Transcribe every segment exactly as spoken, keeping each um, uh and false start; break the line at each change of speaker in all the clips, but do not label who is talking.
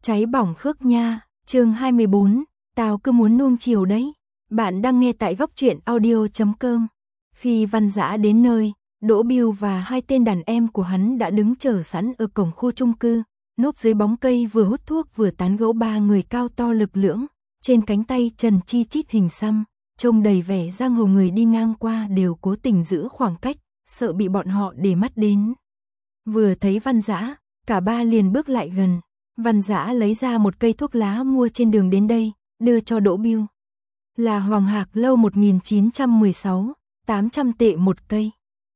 Cháy bỏng Khước Nha, chương hai mươi bốn, tao cứ muốn nuông chiều đấy. Bạn đang nghe tại góc truyện audio chấm com. Khi Văn Dã đến nơi, Đỗ Bưu và hai tên đàn em của hắn đã đứng chờ sẵn ở cổng khu chung cư, núp dưới bóng cây vừa hút thuốc vừa tán gẫu. Ba người cao to lực lưỡng, trên cánh tay trần chi chít hình xăm, trông đầy vẻ giang hồ. Người đi ngang qua đều cố tình giữ khoảng cách, sợ bị bọn họ để mắt đến. Vừa thấy Văn Dã, cả ba liền bước lại gần. Văn Dã lấy ra một cây thuốc lá mua trên đường đến đây, đưa cho Đỗ Bưu. Là Hoàng Hạc Lâu một nghìn chín trăm mười sáu, tám trăm tệ một cây.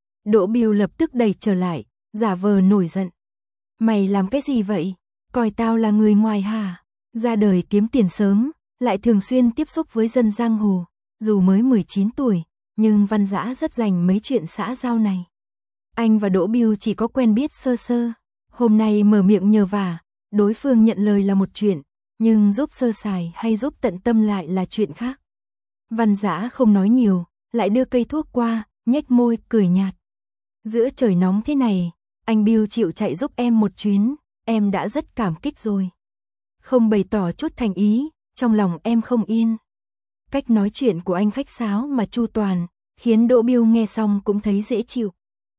Đỗ Bưu lập tức đẩy trở lại, giả vờ nổi giận. Mày làm cái gì vậy? Coi tao là người ngoài hả? Ra đời kiếm tiền sớm, lại thường xuyên tiếp xúc với dân giang hồ. Dù mới mười chín tuổi, nhưng Văn Dã rất rành mấy chuyện xã giao này. Anh và Đỗ Bưu chỉ có quen biết sơ sơ. Hôm nay mở miệng nhờ vả, đối phương nhận lời là một chuyện, nhưng giúp sơ sài hay giúp tận tâm lại là chuyện khác. Văn Dã không nói nhiều, lại đưa cây thuốc qua, nhếch môi, cười nhạt. Giữa trời nóng thế này, anh Bưu chịu chạy giúp em một chuyến, em đã rất cảm kích rồi. Không bày tỏ chút thành ý, trong lòng em không yên. Cách nói chuyện của anh khách sáo mà chu toàn, khiến Đỗ Bưu nghe xong cũng thấy dễ chịu.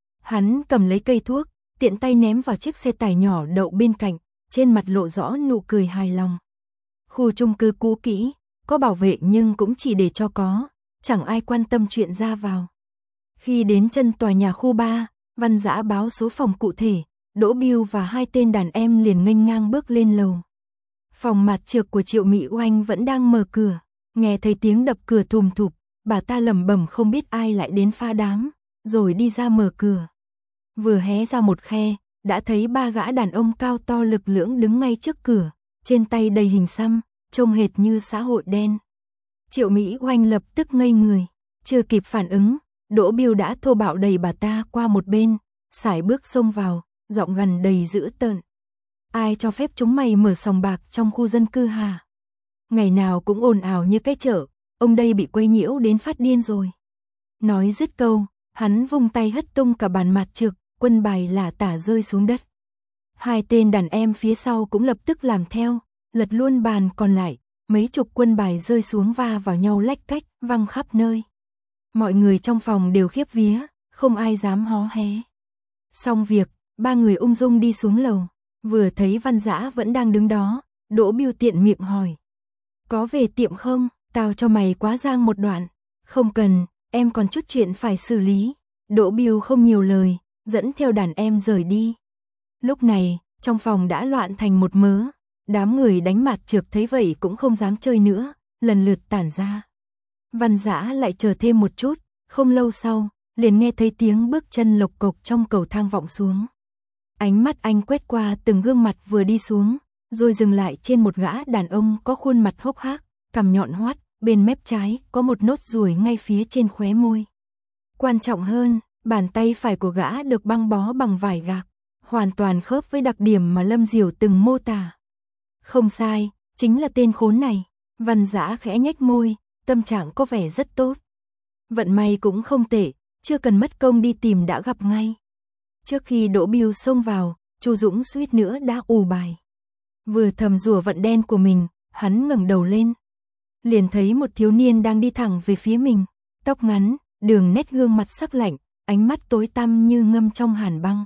Hắn cầm lấy cây thuốc, tiện tay ném vào chiếc xe tải nhỏ đậu bên cạnh, trên mặt lộ rõ nụ cười hài lòng. Khu chung cư cũ kỹ, có bảo vệ nhưng cũng chỉ để cho có, chẳng ai quan tâm chuyện ra vào. Khi đến chân tòa nhà khu ba, Văn Dã báo số phòng cụ thể, Đỗ Bưu và hai tên đàn em liền nghênh ngang bước lên lầu. Phòng mặt trược của Triệu Mỹ Oanh vẫn đang mở cửa, nghe thấy tiếng đập cửa thùm thụp, bà ta lẩm bẩm không biết ai lại đến phá đám, rồi đi ra mở cửa. Vừa hé ra một khe, đã thấy ba gã đàn ông cao to lực lưỡng đứng ngay trước cửa, trên tay đầy hình xăm, trông hệt như xã hội đen. Triệu Mỹ Oanh lập tức ngây người, chưa kịp phản ứng, Đỗ Bưu đã thô bạo đẩy bà ta qua một bên, sải bước xông vào, giọng gằn đầy dữ tợn. Ai cho phép chúng mày mở sòng bạc trong khu dân cư hả? Ngày nào cũng ồn ào như cái chợ, ông đây bị quấy nhiễu đến phát điên rồi. Nói dứt câu, hắn vung tay hất tung cả bàn mặt trược, quân bài lả tả rơi xuống đất. Hai tên đàn em phía sau cũng lập tức làm theo, lật luôn bàn còn lại, mấy chục quân bài rơi xuống va vào nhau lách cách, văng khắp nơi. Mọi người trong phòng đều khiếp vía, không ai dám hó hé. Xong việc, ba người ung dung đi xuống lầu, vừa thấy Văn Dã vẫn đang đứng đó, Đỗ Bưu tiện miệng hỏi. Có về tiệm không, tao cho mày quá giang một đoạn. Không cần, em còn chút chuyện phải xử lý. Đỗ Bưu không nhiều lời, dẫn theo đàn em rời đi. Lúc này, trong phòng đã loạn thành một mớ, đám người đánh mặt trược thấy vậy cũng không dám chơi nữa, lần lượt tản ra. Văn Dã lại chờ thêm một chút, không lâu sau, liền nghe thấy tiếng bước chân lộc cộc trong cầu thang vọng xuống. Ánh mắt anh quét qua từng gương mặt vừa đi xuống, rồi dừng lại trên một gã đàn ông có khuôn mặt hốc hác, cằm nhọn hoắt, bên mép trái có một nốt ruồi ngay phía trên khóe môi. Quan trọng hơn, bàn tay phải của gã được băng bó bằng vải gạc, hoàn toàn khớp với đặc điểm mà Lâm Diều từng mô tả. Không sai, chính là tên khốn này. Văn Dã khẽ nhếch môi, tâm trạng có vẻ rất tốt. Vận may cũng không tệ, chưa cần mất công đi tìm đã gặp ngay. Trước khi Đỗ Bưu xông vào, Chu Dũng suýt nữa đã ù bài. Vừa thầm rủa vận đen của mình, hắn ngẩng đầu lên, liền thấy một thiếu niên đang đi thẳng về phía mình, tóc ngắn, đường nét gương mặt sắc lạnh, ánh mắt tối tăm như ngâm trong hàn băng.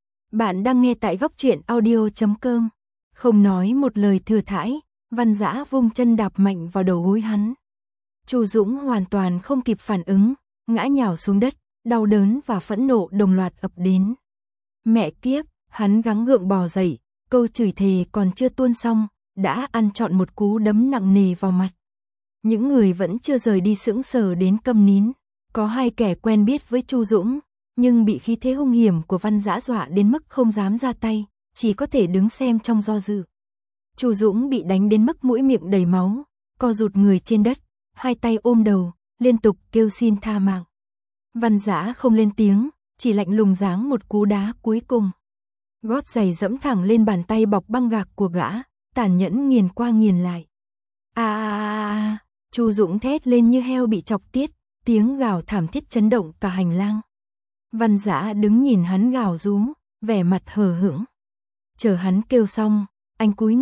Bạn đang nghe tại góc truyện audio chấm com. Không nói một lời thừa thãi, Văn Dã vung chân đạp mạnh vào đầu gối hắn. Chu Dũng hoàn toàn không kịp phản ứng, ngã nhào xuống đất, đau đớn và phẫn nộ đồng loạt ập đến. Mẹ kiếp, hắn gắng gượng bò dậy, câu chửi thề còn chưa tuôn xong, đã ăn trọn một cú đấm nặng nề vào mặt. Những người vẫn chưa rời đi sững sờ đến câm nín, có hai kẻ quen biết với Chu Dũng, nhưng bị khí thế hung hiểm của Văn Dã dọa đến mức không dám ra tay, chỉ có thể đứng xem trong do dự. Chu Dũng bị đánh đến mức mũi miệng đầy máu, co rụt người trên đất, hai tay ôm đầu, liên tục kêu xin tha mạng. Văn Dã không lên tiếng, chỉ lạnh lùng giáng một cú đá cuối cùng. Gót giày dẫm thẳng lên bàn tay bọc băng gạc của gã, tàn nhẫn nghiền qua nghiền lại. A a a, Chu Dũng thét lên như heo bị chọc tiết, tiếng gào thảm thiết chấn động cả hành lang. Văn Dã đứng nhìn hắn gào rú, vẻ mặt hờ hững. Chờ hắn kêu xong, anh cúi người,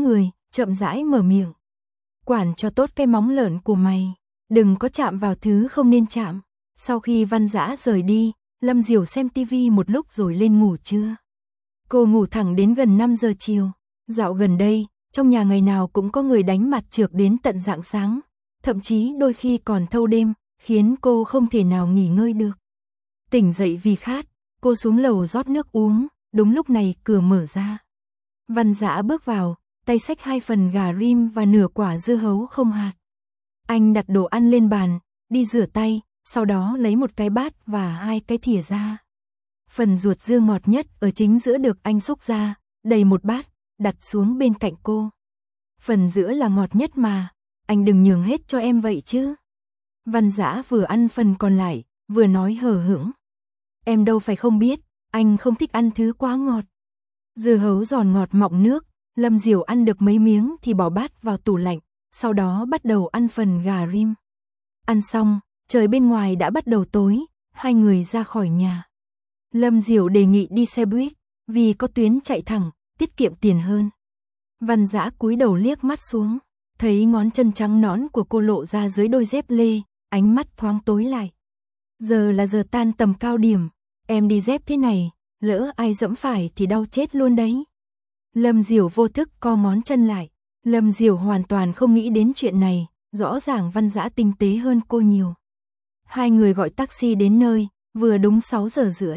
chậm rãi mở miệng. Quản cho tốt cái móng lợn của mày, đừng có chạm vào thứ không nên chạm. Sau khi Văn Dã rời đi, Lâm Diểu xem tivi một lúc rồi lên ngủ trưa. Cô ngủ thẳng đến gần năm giờ chiều. Dạo gần đây, trong nhà ngày nào cũng có người đánh mặt trược đến tận rạng sáng, thậm chí đôi khi còn thâu đêm, khiến cô không thể nào nghỉ ngơi được. Tỉnh dậy vì khát, cô xuống lầu rót nước uống, đúng lúc này cửa mở ra. Văn Dã bước vào, tay xách hai phần gà rim và nửa quả dưa hấu không hạt. Anh đặt đồ ăn lên bàn, đi rửa tay, sau đó lấy một cái bát và hai cái thìa ra. Phần ruột dưa ngọt nhất ở chính giữa được anh xúc ra, đầy một bát, đặt xuống bên cạnh cô. Phần giữa là ngọt nhất mà, anh đừng nhường hết cho em vậy chứ. Văn Dã vừa ăn phần còn lại, vừa nói hờ hững. Em đâu phải không biết, anh không thích ăn thứ quá ngọt. Dưa hấu giòn ngọt mọng nước, Lâm Diểu ăn được mấy miếng thì bỏ bát vào tủ lạnh, sau đó bắt đầu ăn phần gà rim. Ăn xong, trời bên ngoài đã bắt đầu tối, hai người ra khỏi nhà. Lâm Diểu đề nghị đi xe buýt, vì có tuyến chạy thẳng, tiết kiệm tiền hơn. Văn Dã cúi đầu liếc mắt xuống, thấy ngón chân trắng nõn của cô lộ ra dưới đôi dép lê, ánh mắt thoáng tối lại. Giờ là giờ tan tầm cao điểm, em đi dép thế này, lỡ ai dẫm phải thì đau chết luôn đấy. Lâm Diểu vô thức co ngón chân lại. Lâm Diểu hoàn toàn không nghĩ đến chuyện này, rõ ràng Văn Dã tinh tế hơn cô nhiều. Hai người gọi taxi đến nơi, vừa đúng sáu giờ rưỡi.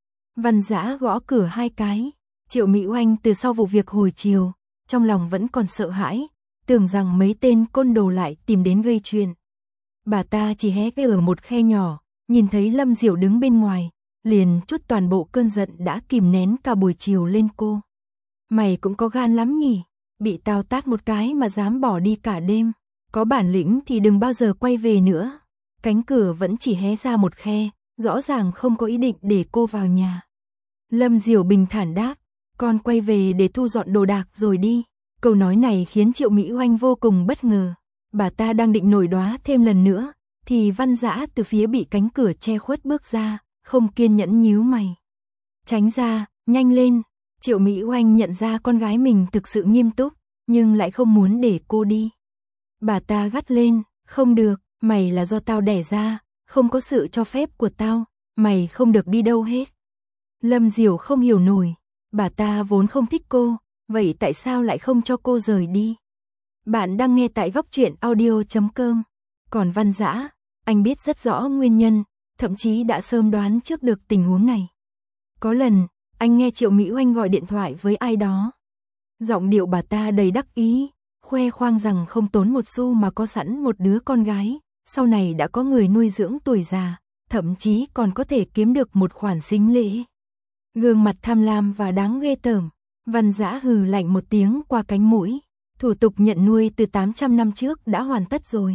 Văn Dã gõ cửa hai cái. Triệu Mỹ Oanh từ sau vụ việc hồi chiều, trong lòng vẫn còn sợ hãi, tưởng rằng mấy tên côn đồ lại tìm đến gây chuyện. Bà ta chỉ hé cái ở một khe nhỏ, nhìn thấy Lâm Diểu đứng bên ngoài, liền trút toàn bộ cơn giận đã kìm nén cả buổi chiều lên cô. Mày cũng có gan lắm nhỉ, bị tao tát một cái mà dám bỏ đi cả đêm, có bản lĩnh thì đừng bao giờ quay về nữa. Cánh cửa vẫn chỉ hé ra một khe, rõ ràng không có ý định để cô vào nhà. Lâm Diểu bình thản đáp, con quay về để thu dọn đồ đạc rồi đi. Câu nói này khiến Triệu Mỹ Oanh vô cùng bất ngờ. Bà ta đang định nổi đoá thêm lần nữa, thì Văn Dã từ phía bị cánh cửa che khuất bước ra, không kiên nhẫn nhíu mày. Tránh ra, nhanh lên. Triệu Mỹ Oanh nhận ra con gái mình thực sự nghiêm túc, nhưng lại không muốn để cô đi. Bà ta gắt lên, không được, mày là do tao đẻ ra, không có sự cho phép của tao, mày không được đi đâu hết. Lâm Diểu không hiểu nổi, bà ta vốn không thích cô, vậy tại sao lại không cho cô rời đi? Bạn đang nghe tại góc truyện audio chấm com. Còn Văn Dã, anh biết rất rõ nguyên nhân, thậm chí đã sớm đoán trước được tình huống này. Có lần, anh nghe Triệu Mỹ Oanh gọi điện thoại với ai đó. Giọng điệu bà ta đầy đắc ý, khoe khoang rằng không tốn một xu mà có sẵn một đứa con gái, sau này đã có người nuôi dưỡng tuổi già, thậm chí còn có thể kiếm được một khoản sính lễ. Gương mặt tham lam và đáng ghê tởm, Văn Dã hừ lạnh một tiếng qua cánh mũi. Thủ tục nhận nuôi từ tám trăm năm trước đã hoàn tất rồi.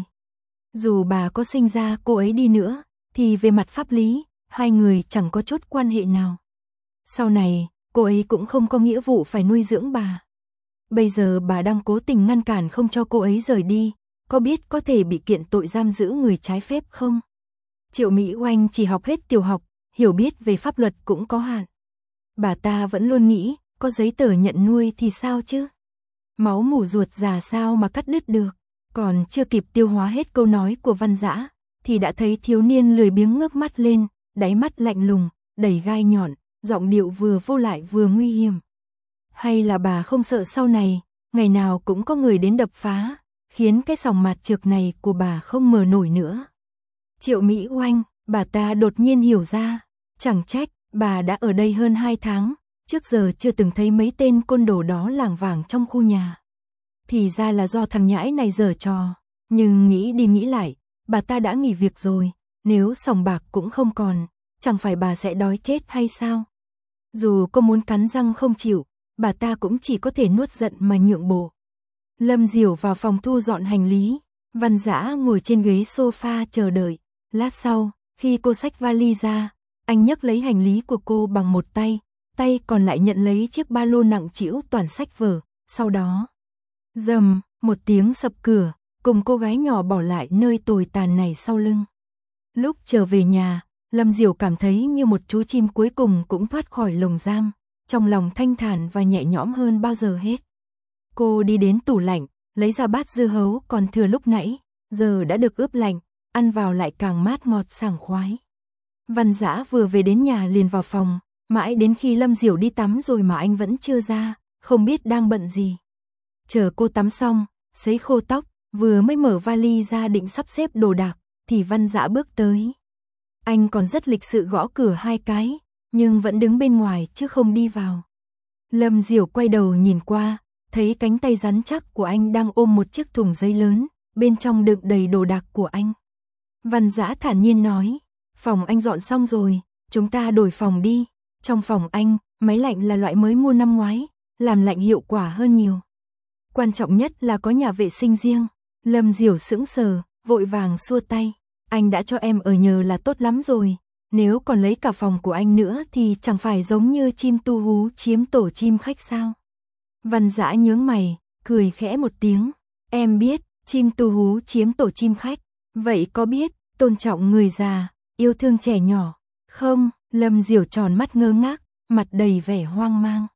Dù bà có sinh ra cô ấy đi nữa, thì về mặt pháp lý, hai người chẳng có chút quan hệ nào. Sau này, cô ấy cũng không có nghĩa vụ phải nuôi dưỡng bà. Bây giờ bà đang cố tình ngăn cản không cho cô ấy rời đi, có biết có thể bị kiện tội giam giữ người trái phép không? Triệu Mỹ Oanh chỉ học hết tiểu học, hiểu biết về pháp luật cũng có hạn. Bà ta vẫn luôn nghĩ, có giấy tờ nhận nuôi thì sao chứ? Máu mủ ruột già sao mà cắt đứt được? Còn chưa kịp tiêu hóa hết câu nói của Văn Dã, thì đã thấy thiếu niên lười biếng ngước mắt lên, đáy mắt lạnh lùng, đầy gai nhọn, giọng điệu vừa vô lại vừa nguy hiểm. Hay là bà không sợ sau này, ngày nào cũng có người đến đập phá, khiến cái sòng mạt trược này của bà không mở nổi nữa? Triệu Mỹ Oanh, bà ta đột nhiên hiểu ra, chẳng trách, bà đã ở đây hơn hai tháng, trước giờ chưa từng thấy mấy tên côn đồ đó lảng vảng trong khu nhà. Thì ra là do thằng nhãi này giở trò, nhưng nghĩ đi nghĩ lại, bà ta đã nghỉ việc rồi, nếu sòng bạc cũng không còn, chẳng phải bà sẽ đói chết hay sao? Dù có muốn cắn răng không chịu, bà ta cũng chỉ có thể nuốt giận mà nhượng bộ. Lâm Diểu vào phòng thu dọn hành lý, Văn Dã ngồi trên ghế sofa chờ đợi. Lát sau, khi cô xách vali ra, anh nhấc lấy hành lý của cô bằng một tay, tay còn lại nhận lấy chiếc ba lô nặng trĩu toàn sách vở, sau đó rầm, một tiếng sập cửa, cùng cô gái nhỏ bỏ lại nơi tồi tàn này sau lưng. Lúc trở về nhà, Lâm Diểu cảm thấy như một chú chim cuối cùng cũng thoát khỏi lồng giam, trong lòng thanh thản và nhẹ nhõm hơn bao giờ hết. Cô đi đến tủ lạnh, lấy ra bát dưa hấu còn thừa lúc nãy, giờ đã được ướp lạnh, ăn vào lại càng mát ngọt sảng khoái. Văn Dã vừa về đến nhà liền vào phòng, mãi đến khi Lâm Diểu đi tắm rồi mà anh vẫn chưa ra, không biết đang bận gì. Chờ cô tắm xong, sấy khô tóc, vừa mới mở vali ra định sắp xếp đồ đạc, thì Văn Dã bước tới. Anh còn rất lịch sự gõ cửa hai cái, nhưng vẫn đứng bên ngoài chứ không đi vào. Lâm Diểu quay đầu nhìn qua, thấy cánh tay rắn chắc của anh đang ôm một chiếc thùng giấy lớn, bên trong đựng đầy đồ đạc của anh. Văn Dã thản nhiên nói, phòng anh dọn xong rồi, chúng ta đổi phòng đi. Trong phòng anh, máy lạnh là loại mới mua năm ngoái, làm lạnh hiệu quả hơn nhiều. Quan trọng nhất là có nhà vệ sinh riêng. Lâm Diểu sững sờ, vội vàng xua tay. Anh đã cho em ở nhờ là tốt lắm rồi. Nếu còn lấy cả phòng của anh nữa thì chẳng phải giống như chim tu hú chiếm tổ chim khách sao? Văn Dã nhướng mày, cười khẽ một tiếng. Em biết, chim tu hú chiếm tổ chim khách. Vậy có biết, tôn trọng người già, yêu thương trẻ nhỏ? Không, Lâm Diểu tròn mắt ngơ ngác, mặt đầy vẻ hoang mang.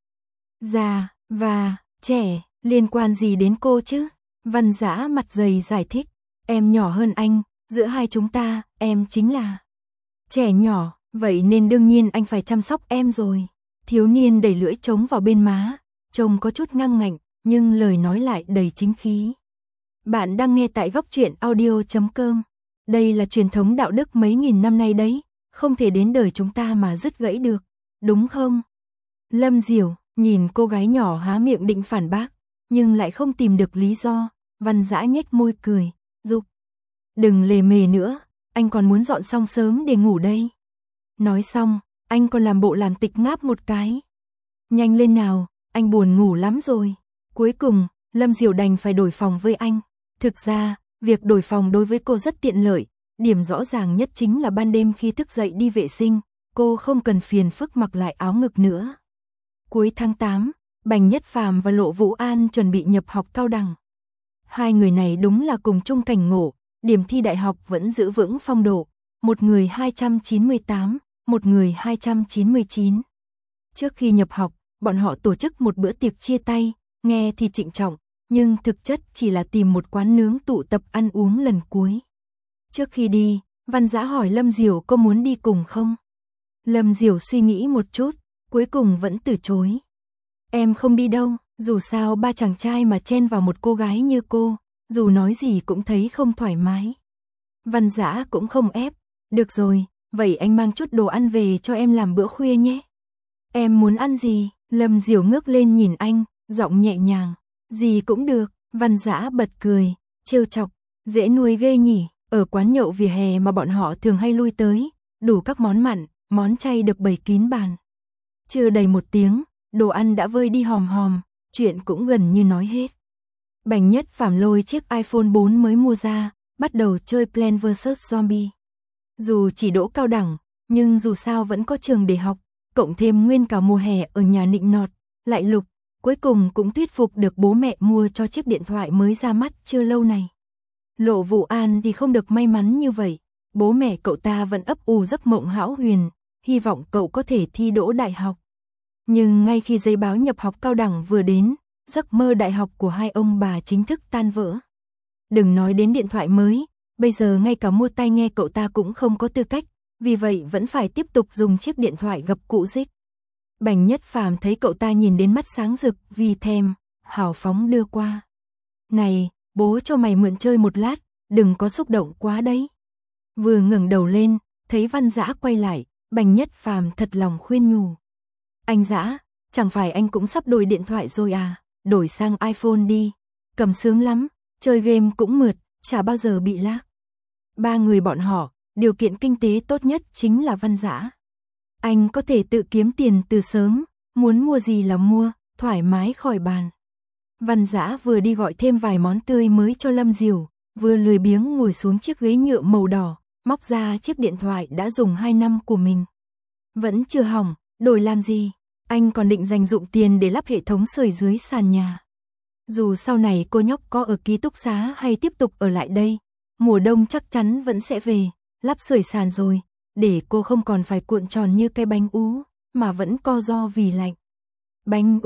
Già, và, trẻ, liên quan gì đến cô chứ? Văn Dã mặt dày giải thích. Em nhỏ hơn anh, giữa hai chúng ta, em chính là trẻ nhỏ, vậy nên đương nhiên anh phải chăm sóc em rồi. Thiếu niên đẩy lưỡi trống vào bên má, trông có chút ngang ngạnh, nhưng lời nói lại đầy chính khí. Bạn đang nghe tại góc truyện audio chấm com. Đây là truyền thống đạo đức mấy nghìn năm nay đấy, không thể đến đời chúng ta mà dứt gãy được, đúng không? Lâm Diểu nhìn cô gái nhỏ há miệng định phản bác, nhưng lại không tìm được lý do. Văn Dã nhếch môi cười, giục. Đừng lề mề nữa, anh còn muốn dọn xong sớm để ngủ đây. Nói xong, anh còn làm bộ làm tịch ngáp một cái. Nhanh lên nào, anh buồn ngủ lắm rồi. Cuối cùng, Lâm Diểu đành phải đổi phòng với anh. Thực ra, việc đổi phòng đối với cô rất tiện lợi. Điểm rõ ràng nhất chính là ban đêm khi thức dậy đi vệ sinh, cô không cần phiền phức mặc lại áo ngực nữa. Cuối tháng tám, Bành Nhất Phàm và Lộ Vũ An chuẩn bị nhập học cao đẳng. Hai người này đúng là cùng chung cảnh ngộ, điểm thi đại học vẫn giữ vững phong độ, một người hai trăm chín mươi tám, một người hai trăm chín mươi chín. Trước khi nhập học, bọn họ tổ chức một bữa tiệc chia tay, nghe thì trịnh trọng, nhưng thực chất chỉ là tìm một quán nướng tụ tập ăn uống lần cuối. Trước khi đi, Văn Dã hỏi Lâm Diểu có muốn đi cùng không? Lâm Diểu suy nghĩ một chút, cuối cùng vẫn từ chối. Em không đi đâu, dù sao ba chàng trai mà chen vào một cô gái như cô, dù nói gì cũng thấy không thoải mái. Văn Dã cũng không ép, được rồi, vậy anh mang chút đồ ăn về cho em làm bữa khuya nhé. Em muốn ăn gì? Lâm Diểu ngước lên nhìn anh, giọng nhẹ nhàng. Gì cũng được, Văn Dã bật cười, trêu chọc, dễ nuôi ghê nhỉ. Ở quán nhậu vỉa hè mà bọn họ thường hay lui tới, đủ các món mặn, món chay được bày kín bàn. Chưa đầy một tiếng, đồ ăn đã vơi đi hòm hòm, chuyện cũng gần như nói hết. Bành Nhất Phàm lôi chiếc iPhone bốn mới mua ra, bắt đầu chơi Plants versus. Zombie. Dù chỉ đỗ cao đẳng, nhưng dù sao vẫn có trường để học, cộng thêm nguyên cả mùa hè ở nhà nịnh nọt, lại lục, cuối cùng cũng thuyết phục được bố mẹ mua cho chiếc điện thoại mới ra mắt chưa lâu này. Lộ Vũ An thì không được may mắn như vậy, bố mẹ cậu ta vẫn ấp ủ giấc mộng hão huyền, hy vọng cậu có thể thi đỗ đại học. Nhưng ngay khi giấy báo nhập học cao đẳng vừa đến, giấc mơ đại học của hai ông bà chính thức tan vỡ. Đừng nói đến điện thoại mới, bây giờ ngay cả mua tai nghe cậu ta cũng không có tư cách, vì vậy vẫn phải tiếp tục dùng chiếc điện thoại gập cũ rích. Bành Nhất Phàm thấy cậu ta nhìn đến mắt sáng rực vì thèm, hào phóng đưa qua. Này, bố cho mày mượn chơi một lát, đừng có xúc động quá đấy. Vừa ngẩng đầu lên, thấy Văn Dã quay lại, Bành Nhất Phàm thật lòng khuyên nhủ. Anh Dã, chẳng phải anh cũng sắp đổi điện thoại rồi à, đổi sang iPhone đi, cầm sướng lắm, chơi game cũng mượt, chả bao giờ bị lag. Ba người bọn họ, điều kiện kinh tế tốt nhất chính là Văn Dã. Anh có thể tự kiếm tiền từ sớm, muốn mua gì là mua, thoải mái khỏi bàn. Văn Dã vừa đi gọi thêm vài món tươi mới cho Lâm Diểu, vừa lười biếng ngồi xuống chiếc ghế nhựa màu đỏ, móc ra chiếc điện thoại đã dùng hai năm của mình. Vẫn chưa hỏng, đổi làm gì? Anh còn định dành dụm tiền để lắp hệ thống sưởi dưới sàn nhà. Dù sau này cô nhóc có ở ký túc xá hay tiếp tục ở lại đây, mùa đông chắc chắn vẫn sẽ về, lắp sưởi sàn rồi, để cô không còn phải cuộn tròn như cái bánh ú, mà vẫn co ro vì lạnh. Bánh ú,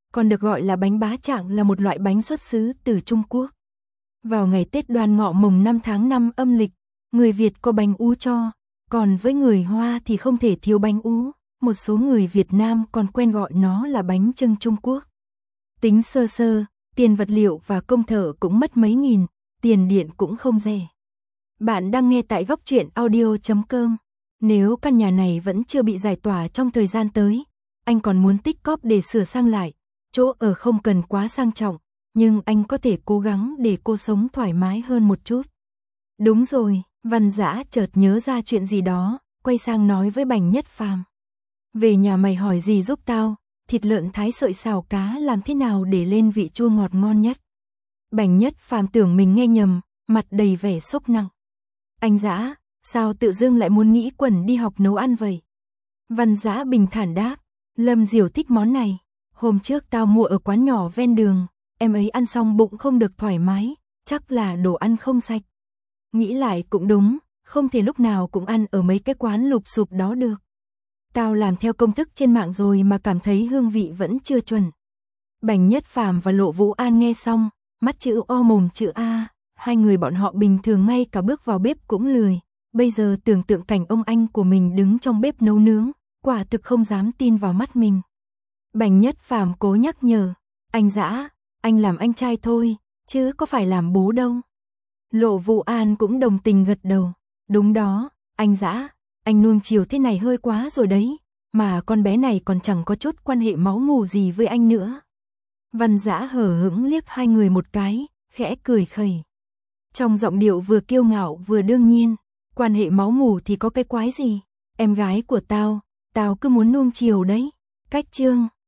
còn được gọi là bánh bá trạng là một loại bánh xuất xứ từ Trung Quốc. Vào ngày Tết Đoan Ngọ mùng năm tháng năm âm lịch, người Việt có bánh ú cho, còn với người Hoa thì không thể thiếu bánh ú, một số người Việt Nam còn quen gọi nó là bánh chưng Trung Quốc. Tính sơ sơ, tiền vật liệu và công thợ cũng mất mấy nghìn, tiền điện cũng không rẻ. Bạn đang nghe tại góc truyện audio chấm com. Nếu căn nhà này vẫn chưa bị giải tỏa trong thời gian tới, anh còn muốn tích cóp để sửa sang lại, chỗ ở không cần quá sang trọng, nhưng anh có thể cố gắng để cô sống thoải mái hơn một chút. Đúng rồi, Văn Dã chợt nhớ ra chuyện gì đó, quay sang nói với Bành Nhất Phàm. Về nhà mày hỏi gì giúp tao, thịt lợn thái sợi xào cá làm thế nào để lên vị chua ngọt ngon nhất. Bành Nhất Phàm tưởng mình nghe nhầm, mặt đầy vẻ sốc nặng. Anh Dã, sao tự dưng lại muốn nghĩ quẩn đi học nấu ăn vậy? Văn Dã bình thản đáp, Lâm Diểu thích món này. Hôm trước tao mua ở quán nhỏ ven đường, em ấy ăn xong bụng không được thoải mái, chắc là đồ ăn không sạch. Nghĩ lại cũng đúng, không thể lúc nào cũng ăn ở mấy cái quán lụp xụp đó được. Tao làm theo công thức trên mạng rồi mà cảm thấy hương vị vẫn chưa chuẩn. Bành Nhất Phàm và Lộ Vũ An nghe xong, mắt chữ O mồm chữ A, hai người bọn họ bình thường ngay cả bước vào bếp cũng lười. Bây giờ tưởng tượng cảnh ông anh của mình đứng trong bếp nấu nướng, quả thực không dám tin vào mắt mình. Bành Nhất Phàm cố nhắc nhở, anh Dã, anh làm anh trai thôi, chứ có phải làm bố đâu. Lộ Vũ An cũng đồng tình gật đầu, đúng đó, anh Dã, anh nuông chiều thế này hơi quá rồi đấy, mà con bé này còn chẳng có chút quan hệ máu mủ gì với anh nữa. Văn Dã hờ hững liếc hai người một cái, khẽ cười khẩy. Trong giọng điệu vừa kiêu ngạo vừa đương nhiên, quan hệ máu mủ thì có cái quái gì, em gái của tao, tao cứ muốn nuông chiều đấy. Cách chương